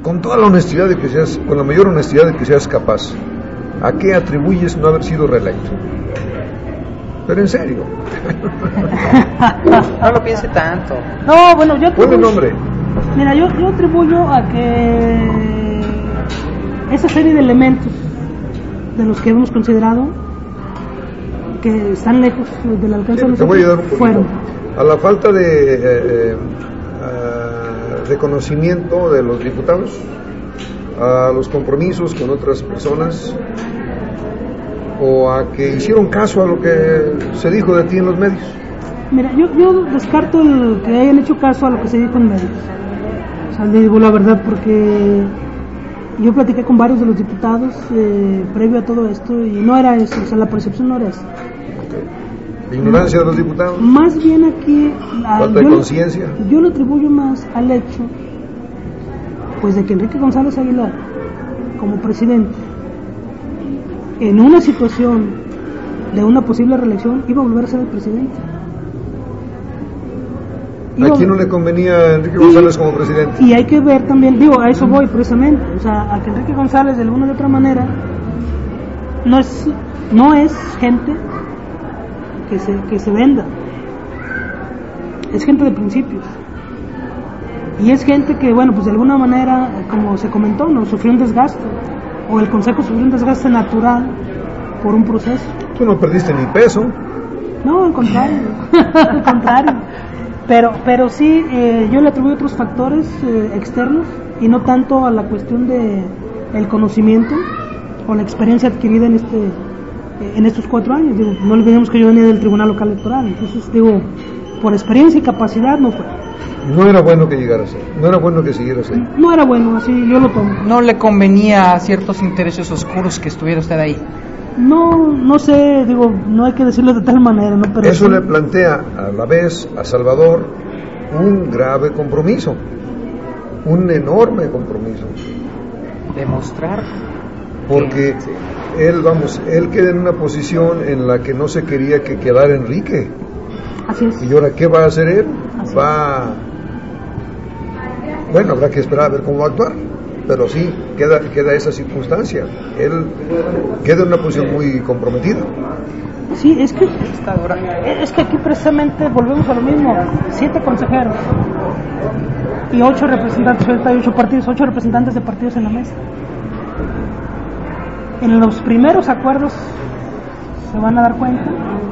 con toda la honestidad de que seas, con la mayor honestidad de que seas capaz, ¿a qué atribuyes no haber sido reelecto? Pero en serio. No lo piense tanto. No, bueno, yo Ponle nombre. Mira, yo atribuyo a que esa serie de elementos de los que hemos considerado que están lejos del alcance de nosotros, te voy a ayudar un poquito. fueron A la falta de reconocimiento de los diputados, a los compromisos con otras personas, o a que hicieron caso a lo que se dijo de ti en los medios. Mira, yo descarto el que hayan hecho caso a lo que se dijo en medios. O sea, le digo la verdad, porque yo platiqué con varios de los diputados previo a todo esto y no era eso, o sea, la percepción no era eso. ¿La ignorancia de los diputados? Más bien aquí... ¿Falta de conciencia? Yo lo atribuyo más al hecho, pues, de que Enrique González Aguilar, como presidente, en una situación de una posible reelección, iba a volver a ser el presidente. ¿A quién no le convenía a Enrique González como presidente? Y hay que ver también, digo, a eso voy precisamente, o sea, a que Enrique González de alguna u otra manera no es gente que se venda, es gente de principios, y es gente que, bueno, pues de alguna manera, como se comentó, no sufrió un desgaste, o el Consejo sufrió un desgaste natural por un proceso. Tú no perdiste ni peso. No, al contrario, al contrario. Pero sí, yo le atribuyo otros factores externos y no tanto a la cuestión de el conocimiento o la experiencia adquirida en estos 4 años. Digo, no olvidemos que yo venía del Tribunal Local Electoral, entonces digo, por experiencia y capacidad no fue. No era bueno que llegara así, no era bueno que siguiera así. No era bueno, así yo lo tomo. ¿No le convenía a ciertos intereses oscuros que estuviera usted ahí? No sé, digo, no hay que decirlo de tal manera, ¿no? Pero eso sí, le plantea a la vez a Salvador un grave compromiso, un enorme compromiso. Demostrar. Porque él queda en una posición en la que no se quería que quedara Enrique. así es. ¿Y ahora qué va a hacer él? Así Bueno, habrá que esperar a ver cómo va a actuar, pero sí, queda esa circunstancia. Él queda en una posición muy comprometida. Sí, es que aquí precisamente volvemos a lo mismo. 7 consejeros y 8 representantes, ahorita hay 8 partidos, 8 representantes de partidos en la mesa. En los primeros acuerdos se van a dar cuenta.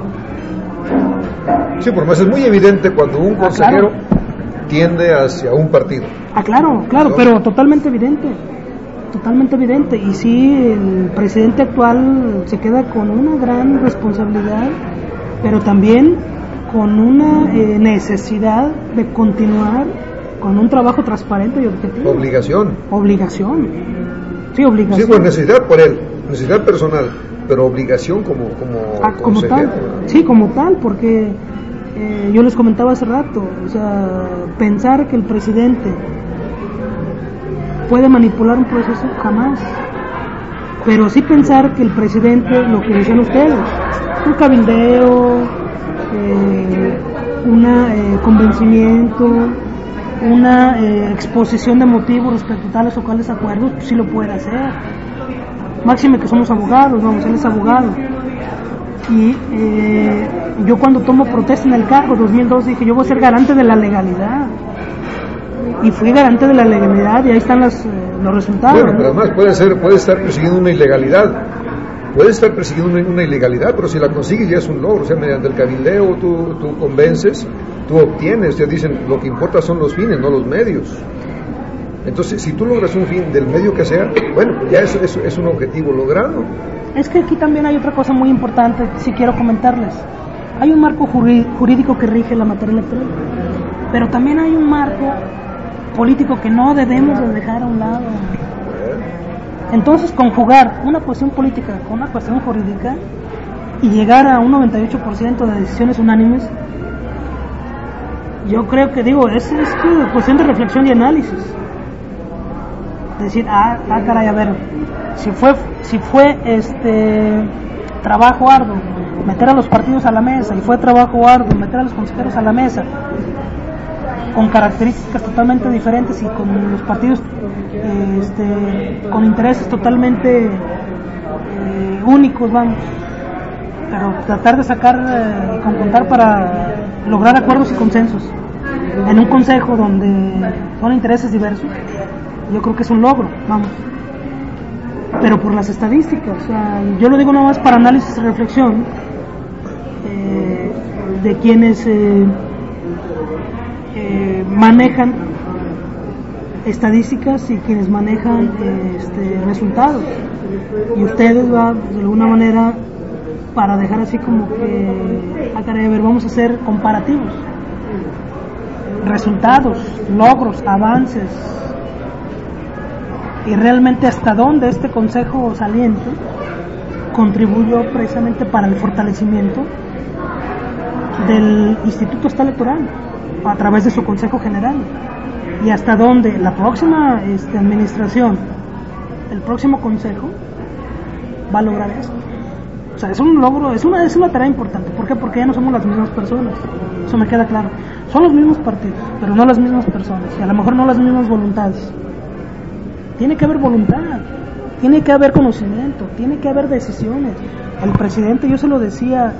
Sí, por más es muy evidente cuando un consejero tiende hacia un partido. Claro, ¿no? Pero totalmente evidente. Y sí, el presidente actual se queda con una gran responsabilidad, pero también con una necesidad de continuar con un trabajo transparente y objetivo. Obligación. Sí, obligación. Sí, pues necesidad por él, necesidad personal, pero obligación como consejero. Tal. Sí, como tal, porque yo les comentaba hace rato, o sea, pensar que el presidente puede manipular un proceso, jamás. Pero sí pensar que el presidente, lo que decían ustedes, un cabildeo, un convencimiento, una exposición de motivos respecto a tales o cuales acuerdos, pues sí lo puede hacer. Máxime que somos abogados, vamos, él es abogado. Y yo cuando tomo protesta en el cargo, 2002, dije, yo voy a ser garante de la legalidad. Y fui garante de la legalidad y ahí están los resultados. Bueno, pero además puede estar persiguiendo una ilegalidad. Puede estar persiguiendo una ilegalidad, pero si la consigues ya es un logro. O sea, mediante el cabildeo tú convences, tú obtienes. Ya dicen, lo que importa son los fines, no los medios. Entonces, si tú logras un fin del medio que sea, bueno, pues ya es un objetivo logrado. Es que aquí también hay otra cosa muy importante, si quiero comentarles. Hay un marco jurídico que rige la materia electoral, pero también hay un marco político que no debemos de dejar a un lado. Entonces, conjugar una cuestión política con una cuestión jurídica y llegar a un 98% de decisiones unánimes, yo creo que, es cuestión de reflexión y análisis. Decir, caray, a ver, si fue trabajo arduo meter a los partidos a la mesa, y fue trabajo arduo meter a los consejeros a la mesa, con características totalmente diferentes y con los partidos con intereses totalmente únicos, vamos, pero tratar de sacar y contar para lograr acuerdos y consensos en un consejo donde son intereses diversos, yo creo que es un logro, vamos. Pero por las estadísticas, o sea, yo lo digo nada más para análisis y reflexión de quienes manejan estadísticas y quienes manejan resultados, y ustedes va de alguna manera para dejar así como que a ver, vamos a hacer comparativos, resultados, logros, avances, y realmente hasta dónde este consejo saliente contribuyó precisamente para el fortalecimiento del Instituto Electoral a través de su Consejo General, y hasta dónde la próxima administración, el próximo consejo va a lograr esto. O sea, es un logro, es una tarea importante. ¿Por qué? Porque ya no somos las mismas personas, eso me queda claro. Son los mismos partidos, pero no las mismas personas, y a lo mejor no las mismas voluntades. Tiene que haber voluntad, tiene que haber conocimiento, tiene que haber decisiones. El presidente, yo se lo decía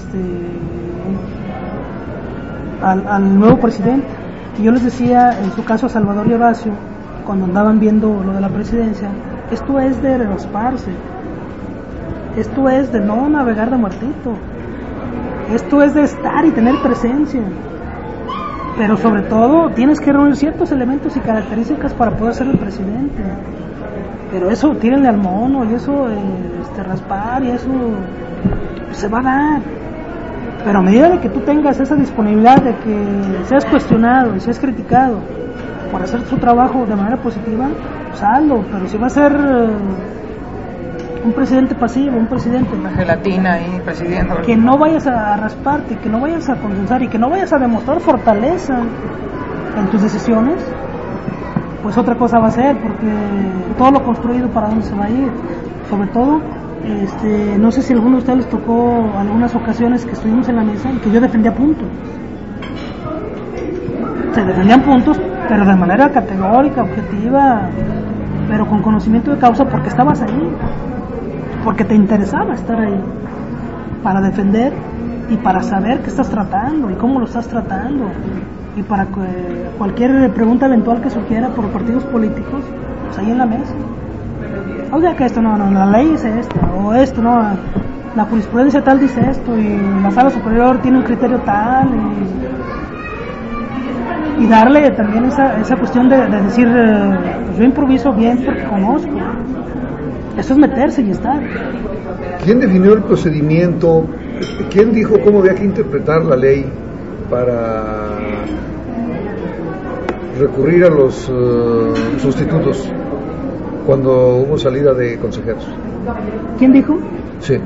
al nuevo presidente, y yo les decía en su caso a Salvador Horacio, cuando andaban viendo lo de la presidencia, esto es de rasparse, esto es de no navegar de muertito, esto es de estar y tener presencia, pero sobre todo tienes que reunir ciertos elementos y características para poder ser el presidente. Pero eso, tírenle al mono, y eso, raspar, y eso se va a dar. Pero a medida de que tú tengas esa disponibilidad de que seas cuestionado y seas criticado por hacer su trabajo de manera positiva, pues hazlo. Pero si va a ser un presidente pasivo, un presidente... Una gelatina ahí presidiendo. Que no vayas a rasparte, que no vayas a condensar y que no vayas a demostrar fortaleza en tus decisiones, pues otra cosa va a ser, porque todo lo construido, ¿para dónde se va a ir? Sobre todo, no sé si a alguno de ustedes les tocó algunas ocasiones que estuvimos en la mesa y que yo defendía puntos. Se defendían puntos, pero de manera categórica, objetiva, pero con conocimiento de causa, porque estabas ahí, porque te interesaba estar ahí, para defender y para saber qué estás tratando y cómo lo estás tratando, y para cualquier pregunta eventual que surgiera por partidos políticos, pues ahí en la mesa. Oiga, que esto no, la ley dice esto, o esto no, la jurisprudencia tal dice esto, y la sala superior tiene un criterio tal, y darle también esa cuestión de decir, pues yo improviso bien porque conozco. Eso es meterse y estar. ¿Quién definió el procedimiento? ¿Quién dijo cómo había que interpretar la ley para recurrir a los sustitutos cuando hubo salida de consejeros? ¿Quién dijo? Sí.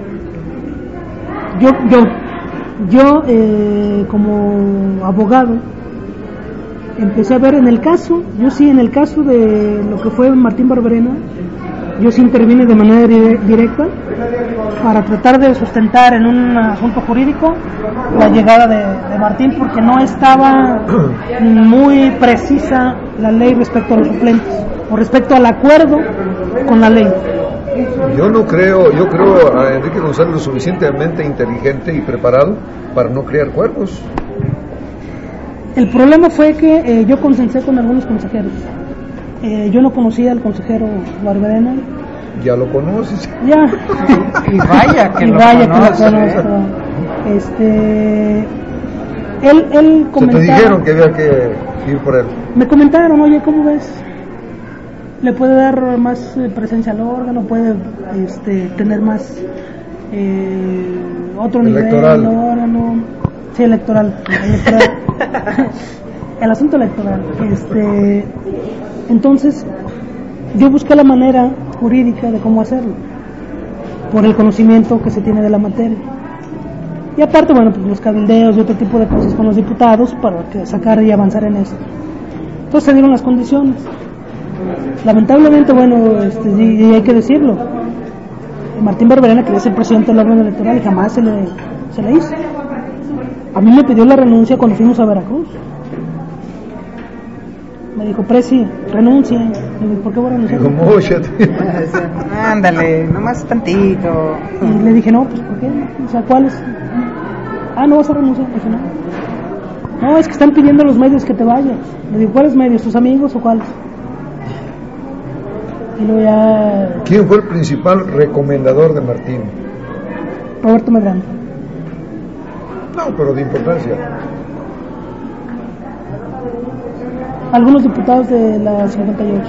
Yo como abogado empecé a ver en el caso de lo que fue Martín Barberena, yo sí intervine de manera directa para tratar de sustentar en un asunto jurídico la llegada de Martín, porque no estaba muy precisa la ley respecto a los suplentes o respecto al acuerdo con la ley. Yo creo a Enrique González lo suficientemente inteligente y preparado para no crear cuerpos. El problema fue que yo consensé con algunos consejeros. Yo no conocía al consejero Barberena. Ya lo conoces. Ya. Y vaya que lo conozco. Él Se comentaba. te dijeron que había que ir por él. Me comentaron, oye, ¿cómo ves? Le puede dar más presencia al órgano, puede tener más otro electoral. Nivel, órgano. Sí, electoral. El asunto electoral. Entonces, yo busqué la manera jurídica de cómo hacerlo, por el conocimiento que se tiene de la materia. Y aparte, bueno, pues los cabildeos y otro tipo de cosas con los diputados para que sacar y avanzar en esto. Entonces se dieron las condiciones. Lamentablemente, bueno, y hay que decirlo, Martín Barberena quería ser presidente del órgano electoral y jamás se le hizo. A mí me pidió la renuncia cuando fuimos a Veracruz. Me dijo, Presi, renuncie. Le dije, ¿por qué voy a renunciar? Digo, móchate. Ándale, nomás tantito. Y le dije, no, pues ¿por qué? O sea, ¿cuáles? No vas a renunciar. Le dije, no, es que están pidiendo los medios que te vayas. Le digo, ¿cuáles medios? ¿Tus amigos o cuáles? Y luego ya... ¿Quién fue el principal recomendador de Martín? Roberto Medrano. No, pero de importancia. Algunos diputados de la 58.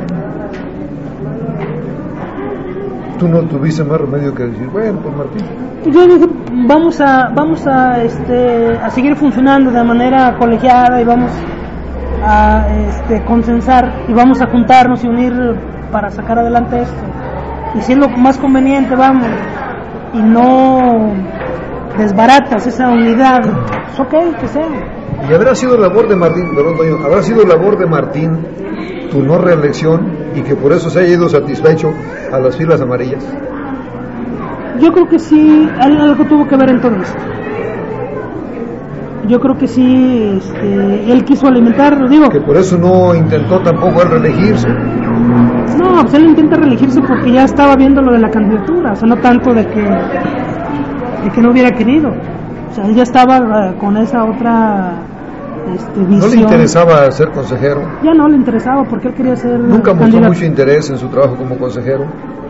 Tú no tuviste más remedio que decir, bueno, pues Martín. Yo dije, vamos a seguir funcionando de manera colegiada y vamos a consensar y vamos a juntarnos y unir para sacar adelante esto. Y si es lo más conveniente, vamos. Y no desbaratas esa unidad, pues ok, que sea. Y habrá sido labor de Martín, perdón, Toño, habrá sido labor de Martín tu no reelección y que por eso se haya ido satisfecho a las filas amarillas. Yo creo que sí, algo tuvo que ver en todo esto. Yo creo que sí, él quiso alimentar, digo. Que por eso no intentó tampoco él reelegirse. No, pues él intenta reelegirse porque ya estaba viendo lo de la candidatura, o sea, no tanto de que no hubiera querido. O sea, él ya estaba con esa otra visión. ¿No le interesaba ser consejero? Ya no le interesaba porque él quería ser ¿Nunca mostró candidato. mucho interés en su trabajo como consejero?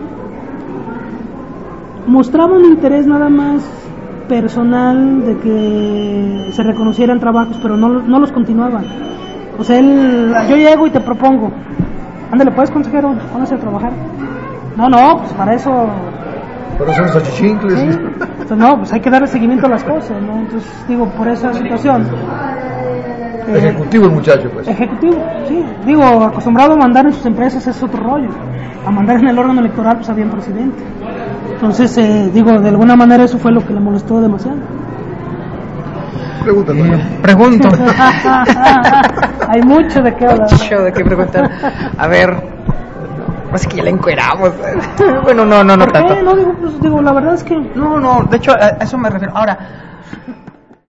Mostraba un interés nada más personal de que se reconocieran trabajos, pero no los continuaban. O sea, yo llego y te propongo, ándale pues consejero, póngase a trabajar. No, pues para eso... Pero son los achichincles. ¿Sí? Entonces, no, pues hay que darle seguimiento a las cosas, ¿no? Entonces, digo, por esa situación. Ejecutivo el muchacho, pues. Ejecutivo, sí. Digo, acostumbrado a mandar en sus empresas es otro rollo. A mandar en el órgano electoral, pues había un presidente. Entonces, digo, de alguna manera eso fue lo que le molestó demasiado. Pregúntame. Pregunto. Hay mucho de qué hablar. Mucho de qué preguntar. A ver, así que ya la encueramos. Bueno, no ¿Por tanto. qué? No, digo, la verdad es que... No, de hecho, a eso me refiero. Ahora,